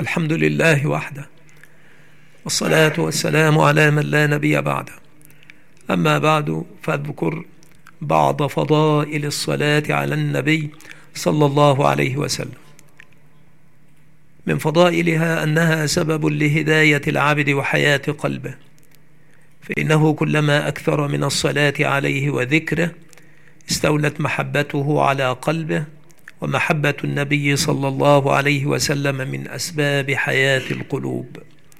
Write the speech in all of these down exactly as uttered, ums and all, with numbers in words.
الحمد لله وحده، والصلاة والسلام على من لا نبي بعده. أما بعد، فاذكر بعض فضائل الصلاة على النبي صلى الله عليه وسلم. من فضائلها أنها سبب لهداية العبد وحياة قلبه، فإنه كلما أكثر من الصلاة عليه وذكره استولت محبته على قلبه، ومحبة النبي صلى الله عليه وسلم من أسباب حياة القلوب.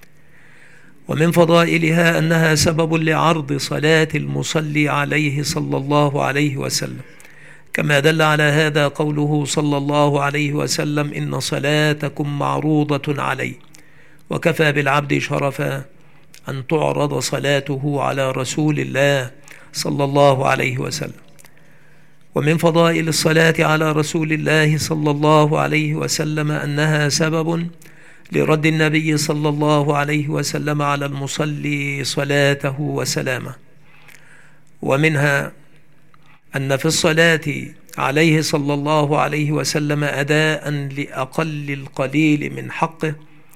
ومن فضائلها أنها سبب لعرض صلاة المصلي عليه صلى الله عليه وسلم، كما دل على هذا قوله صلى الله عليه وسلم: إن صلاتكم معروضة علي، وكفى بالعبد شرفا أن تعرض صلاته على رسول الله صلى الله عليه وسلم. ومن فضائل الصلاة على رسول الله صلى الله عليه وسلم أنها سبب لرد النبي صلى الله عليه وسلم على المصلي صلاته وسلامه. ومنها أن في الصلاة عليه صلى الله عليه وسلم أداء لأقل القليل من حقه،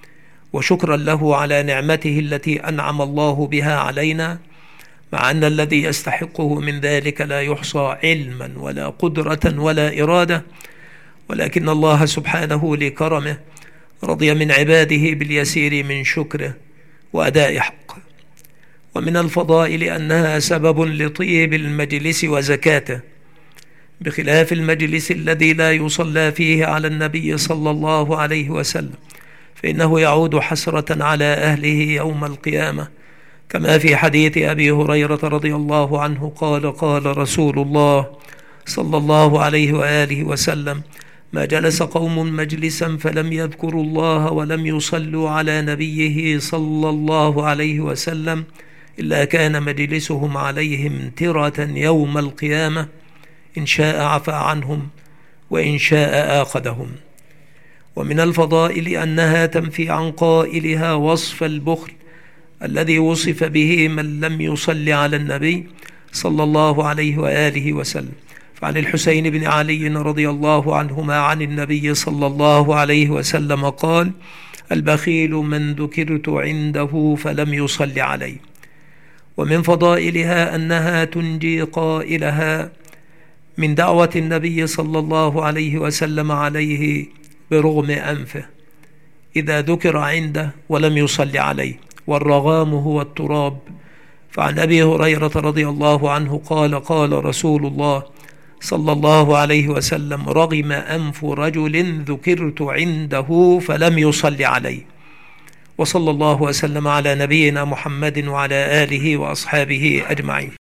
وشكرا له على نعمته التي أنعم الله بها علينا، مع أن الذي يستحقه من ذلك لا يحصى علما ولا قدرة ولا إرادة، ولكن الله سبحانه لكرمه رضي من عباده باليسير من شكره وأداء حقه. ومن الفضائل أنها سبب لطيب المجلس وزكاته، بخلاف المجلس الذي لا يصلى فيه على النبي صلى الله عليه وسلم، فإنه يعود حسرة على أهله يوم القيامة، كما في حديث أبي هريرة رضي الله عنه قال: قال رسول الله صلى الله عليه وآله وسلم: ما جلس قوم مجلسا فلم يذكروا الله ولم يصلوا على نبيه صلى الله عليه وسلم إلا كان مجلسهم عليهم ترة يوم القيامة، إن شاء عفى عنهم وإن شاء آخذهم. ومن الفضائل أنها تنفي عن قائلها وصف البخل الذي وصف به من لم يصل على النبي صلى الله عليه وآله وسلم. فعن الحسين بن علي رضي الله عنهما عن النبي صلى الله عليه وسلم قال: البخيل من ذكرت عنده فلم يصل عليه. ومن فضائلها أنها تنجي قائلها من دعوة النبي صلى الله عليه وسلم عليه برغم أنفه إذا ذكر عنده ولم يصل عليه، والرغام هو التراب. فعن أبي هريرة رضي الله عنه قال: قال رسول الله صلى الله عليه وسلم: رغم أنف رجل ذكرت عنده فلم يصل عليه. وصلى الله وسلم على نبينا محمد وعلى آله وأصحابه أجمعين.